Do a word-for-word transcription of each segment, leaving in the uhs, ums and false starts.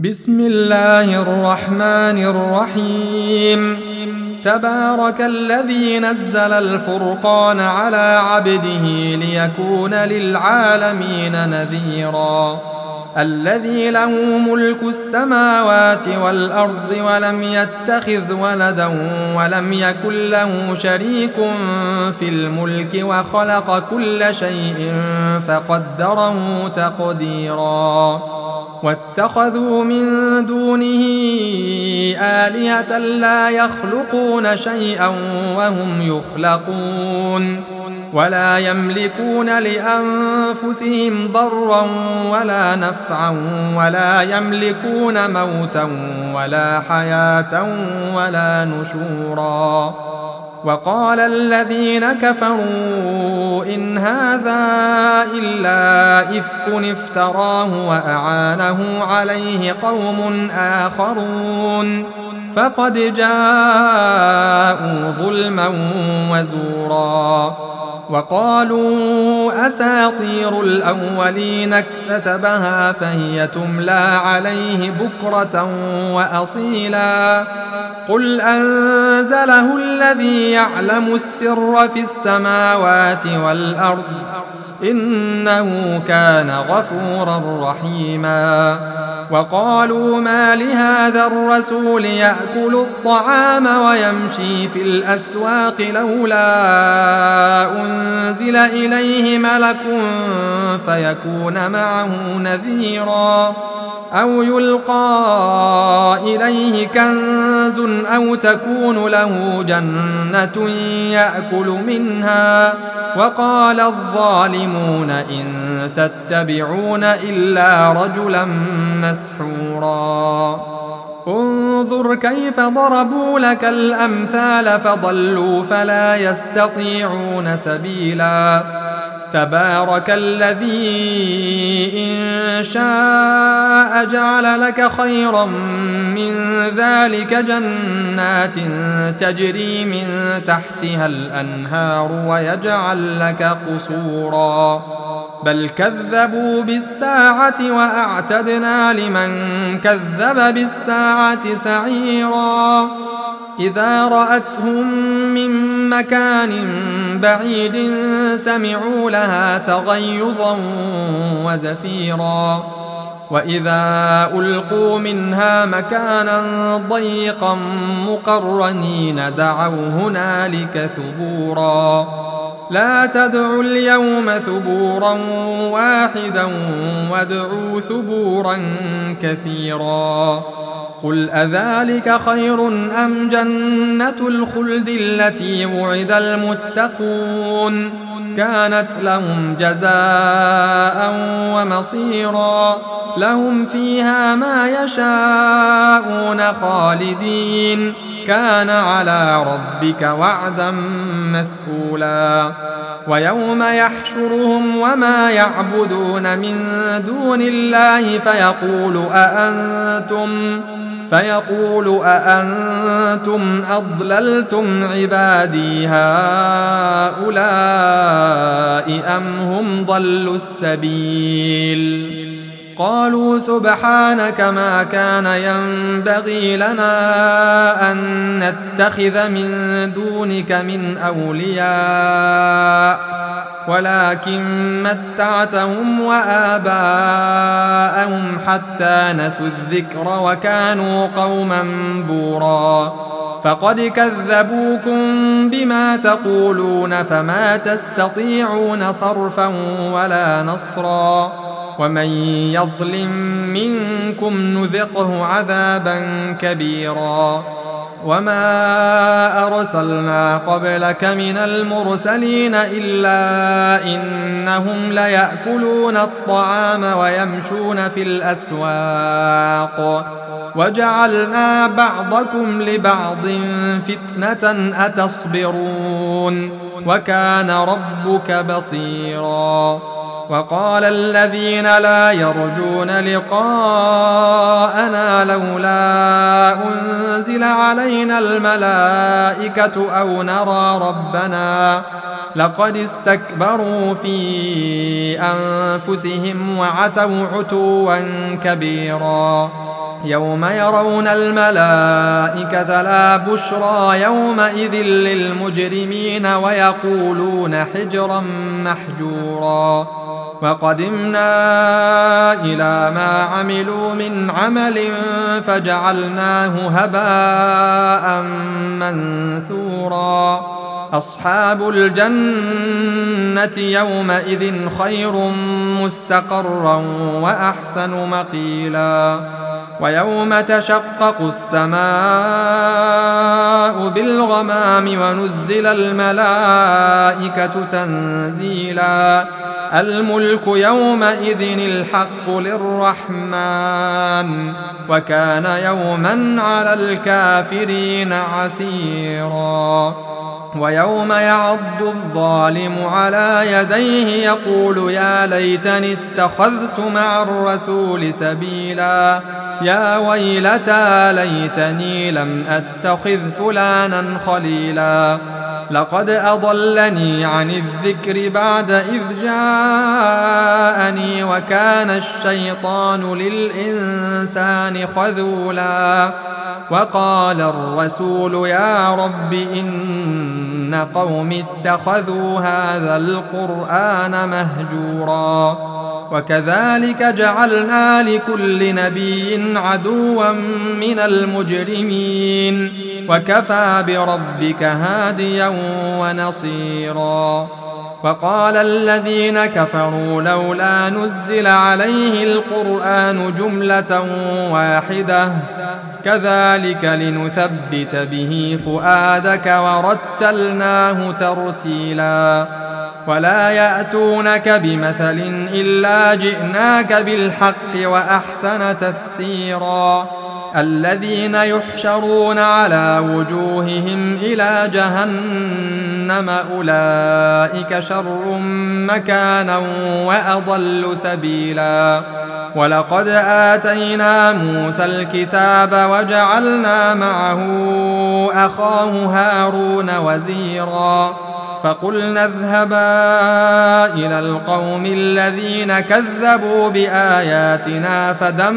بسم الله الرحمن الرحيم. تبارك الذي نزل الفرقان على عبده ليكون للعالمين نذيرا. الذي له ملك السماوات والأرض ولم يتخذ ولدا ولم يكن له شريك في الملك وخلق كل شيء فقدره تقديرا. واتخذوا من دونه آلهة لا يخلقون شيئا وهم يخلقون ولا يملكون لأنفسهم ضرا ولا نفعا ولا يملكون موتا ولا حياة ولا نشورا. وقال الذين كفروا إن هذا إلا إفك افتراه وأعانه عليه قوم آخرون فقد جاءوا ظلما وزورا. وقالوا أساطير الأولين اكتتبها فهي تملى عليه بكرة وأصيلا. قل أنزله الذي يعلم السر في السماوات والأرض إنه كان غفورا رحيما. وقالوا ما لهذا الرسول يأكل الطعام ويمشي في الأسواق لولا أنزل إليه ملك فيكون معه نذيرا أو يلقى إليه كنز أو تكون له جنة يأكل منها. وقال الظالمون إن تتبعون إلا رجلا مسحورا. انظر كيف ضربوا لك الأمثال فضلوا فلا يستطيعون سبيلا. تبارك الذي إن شاء جعل لك خيرا من ذلك جنات تجري من تحتها الأنهار ويجعل لك قصورا. بل كذبوا بالساعة وأعتدنا لمن كذب بالساعة سعيرا. إذا رأتهم من مكان بعيد سمعوا لها تغيظا وزفيرا. وإذا ألقوا منها مكانا ضيقا مقرنين دعوا هنالك ثبورا. لا تدعوا اليوم ثبورا واحدا وادعوا ثبورا كثيرا. قل أذلك خير أم جنة الخلد التي وعد المتقون كانت لهم جزاء ومصيرا. لهم فيها ما يشاءون خالدين كان على ربك وعدا مسئولا. ويوم يحشرهم وما يعبدون من دون الله فيقول أأنتم فيقول أأنتم أضللتم عبادي هؤلاء أم هم ضلوا السبيل. قالوا سبحانك ما كان ينبغي لنا أن نتخذ من دونك من أولياء ولكن متعتهم وآباءهم حتى نسوا الذكر وكانوا قوما بورا. فقد كذبوكم بما تقولون فما تستطيعون صرفا ولا نصرا. ومن يظلم منكم نذقه عذابا كبيرا. وما أرسلنا قبلك من المرسلين إلا إنهم ليأكلون الطعام ويمشون في الأسواق وجعلنا بعضكم لبعض فتنة أتصبرون وكان ربك بصيرا. وقال الذين لا يرجون لقاءنا لولا أنزل علينا الملائكة أو نرى ربنا لقد استكبروا في أنفسهم وعتوا عتوا كبيرا. يوم يرون الملائكة لا بشرى يومئذ للمجرمين ويقولون حجرا محجورا وقدمنا إلى ما عملوا من عمل فجعلناه هباء منثورا أصحاب الجنة يومئذ خير مستقرا وأحسن مقيلا ويوم تشقق السماء بالغمام ونزل الملائكة تنزيلا الملك يومئذ الحق للرحمن وكان يوما على الكافرين عسيرا ويوم يعض الظالم على يديه يقول يا ليتني اتخذت مع الرسول سبيلا يا ويلتى ليتني لم أتخذ فلانا خليلا لقد أضلني عن الذكر بعد إذ جاءني وكان الشيطان للإنسان خذولا وقال الرسول يا رب إن قوم اتخذوا هذا القرآن مهجورا وكذلك جعلنا لكل نبي عدوا من المجرمين وكفى بربك هاديا ونصيرا وقال الذين كفروا لولا نزل عليه القرآن جملة واحدة كذلك لنثبت به فؤادك ورتلناه ترتيلا ولا يأتونك بمثل إلا جئناك بالحق وأحسن تفسيرا الذين يحشرون على وجوههم إلى جهنم أولئك شر مكانا وأضل سبيلا ولقد آتينا موسى الكتاب وجعلنا معه أخاه هارون وزيرا فقلنا اذهبا إلى القوم الذين كذبوا بآياتنا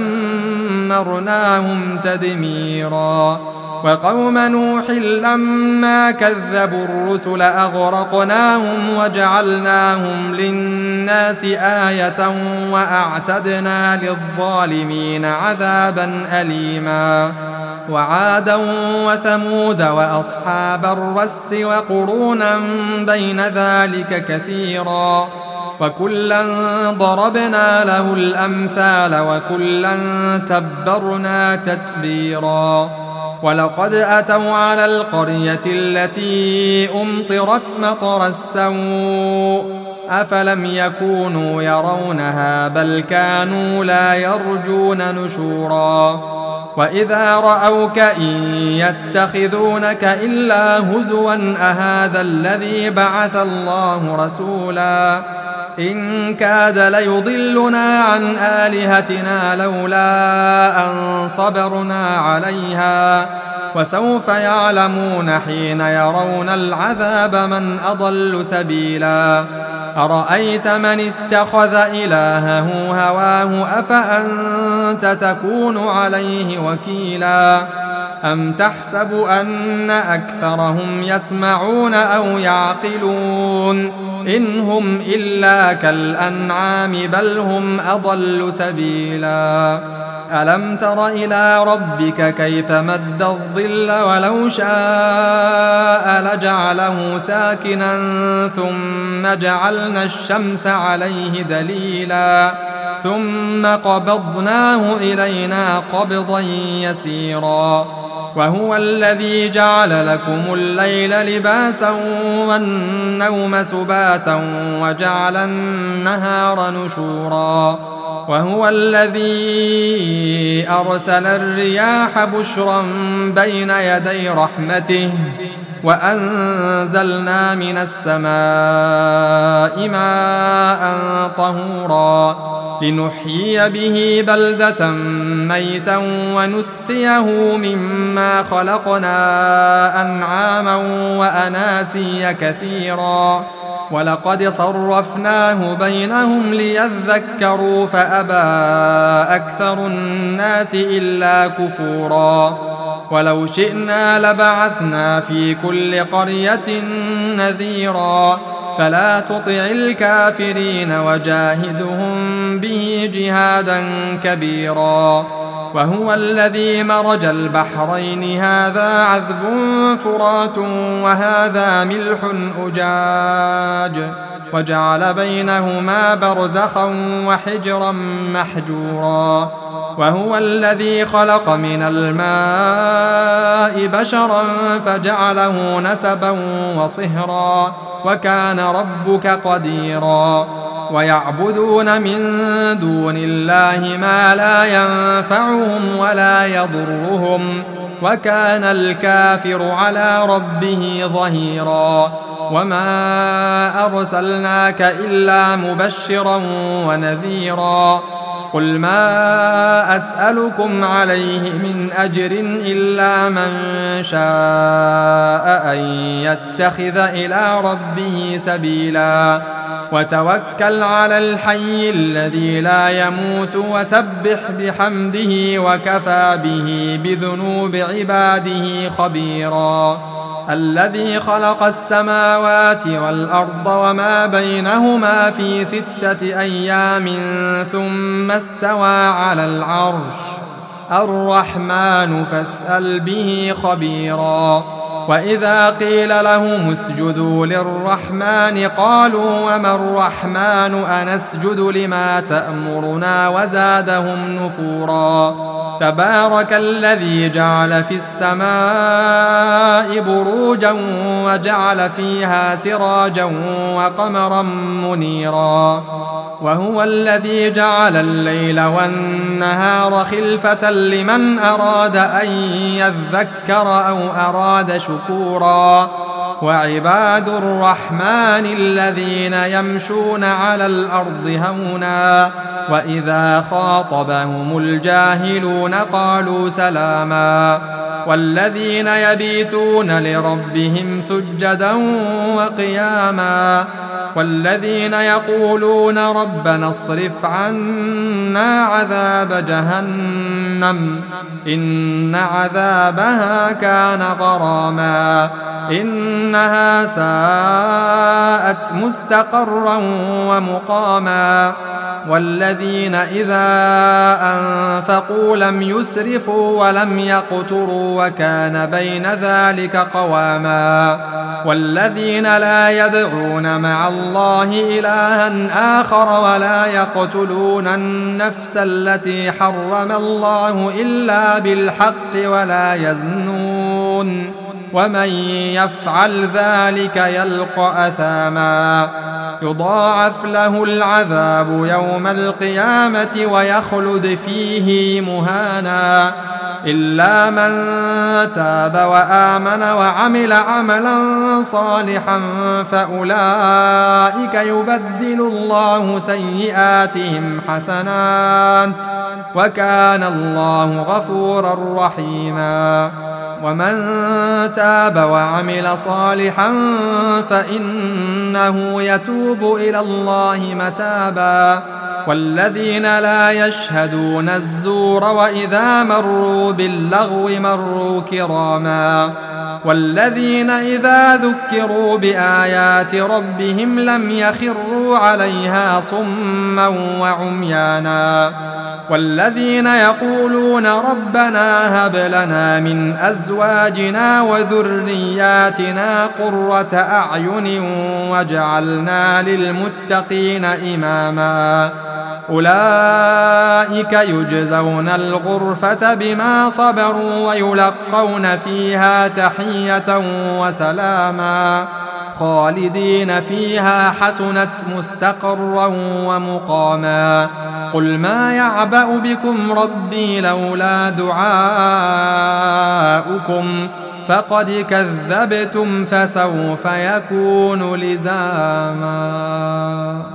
فدمرناهم تدميرا وقوم نوح لما كذبوا الرسل أغرقناهم وجعلناهم للناس آية وأعتدنا للظالمين عذابا أليما وعادا وثمود وأصحاب الرس وقرونا بين ذلك كثيرا وكلا ضربنا له الأمثال وكلا تبرنا تتبيرا ولقد أتوا على القرية التي أمطرت مطر السوء أفلم يكونوا يرونها بل كانوا لا يرجون نشورا وإذا رأوك إن يتخذونك إلا هزوا أهذا الذي بعث الله رسولا إن كاد ليضلنا عن آلهتنا لولا أن صبرنا عليها وسوف يعلمون حين يرون العذاب من أضل سبيلا أرأيت من اتخذ إلهه هواه أفأنت تكون عليه وكيلا أم تحسب أن أكثرهم يسمعون أو يعقلون إن هم إلا كالأنعام بل هم أضل سبيلا ألم تر إلى ربك كيف مد الظل ولو شاء لجعله ساكنا ثم جعلنا الشمس عليه دليلا ثم قبضناه إلينا قبضا يسيرا وهو الذي جعل لكم الليل لباسا والنوم سباتا وجعل النهار نشورا وهو الذي أرسل الرياح بشرا بين يدي رحمته وأنزلنا من السماء ماء طهورا لنحيي به بلدة ميتا ونسقيه مما خلقنا أنعاما وأناسيا كثيرا ولقد صرفناه بينهم ليذكروا فأبى أكثر الناس إلا كفورا ولو شئنا لبعثنا في كل قرية نذيرا فلا تطع الكافرين وجاهدهم به جهادا كبيرا وهو الذي مرج البحرين هذا عذب فرات وهذا ملح أجاج وجعل بينهما برزخا وحجرا محجورا وهو الذي خلق من الماء بشرا فجعله نسبا وصهرا وكان ربك قديرا ويعبدون من دون الله ما لا ينفعهم ولا يضرهم وكان الكافر على ربه ظهيرا وما أرسلناك إلا مبشرا ونذيرا قل ما أسألكم عليه من أجر إلا من شاء أن يتخذ إلى ربه سبيلا وتوكل على الحي الذي لا يموت وسبح بحمده وكفى به بذنوب عباده خبيرا الذي خلق السماوات والأرض وما بينهما في ستة أيام ثم استوى على العرش الرحمن فاسأل به خبيرا وإذا قيل لهم اسجدوا للرحمن قالوا وما الرحمن أنسجد لما تأمرنا وزادهم نفورا تبارك الذي جعل في السماء بروجا وجعل فيها سراجا وقمرا منيرا وهو الذي جعل الليل والنهار خلفة لمن أراد أن يذكر أو أراد شكورا وعباد الرحمن الذين يمشون على الأرض هونا وإذا خاطبهم الجاهلون قالوا سلاما والذين يبيتون لربهم سجدا وقياما والذين يقولون ربنا اصرف عنا عذاب جهنم إن عذابها كان غراما إنها ساءت مستقرا ومقاما والذين إذا أنفقوا لم يسرفوا ولم يقتروا وكان بين ذلك قواما والذين لا يدعون مع الله إلها آخر ولا يقتلون النفس التي حرم الله إلا بالحق ولا يزنون ومن يفعل ذلك يلقى أثاما يضاعف له العذاب يوم القيامة ويخلد فيه مهانا إلا من تاب وآمن وعمل عملا صالحا فأولئك يبدل الله سيئاتهم حسنات وكان الله غفورا رحيما ومن تاب وعمل صالحا فإنه يتوب إلى الله متابا والذين لا يشهدون الزور وإذا مروا باللغو مروا كراما والذين إذا ذكروا بآيات ربهم لم يخروا عليها صما وعميانا والذين يقولون ربنا هب لنا من أزواجنا وذرياتنا قرة أعين واجعلنا للمتقين إماما أولئك يجزون الغرفة بما صبروا ويلقون فيها تحية وسلاما خالدين فيها حسنت مستقرا ومقاما قل ما يعبأ بكم ربي لولا دعاؤكم فقد كذبتم فسوف يكون لزاما.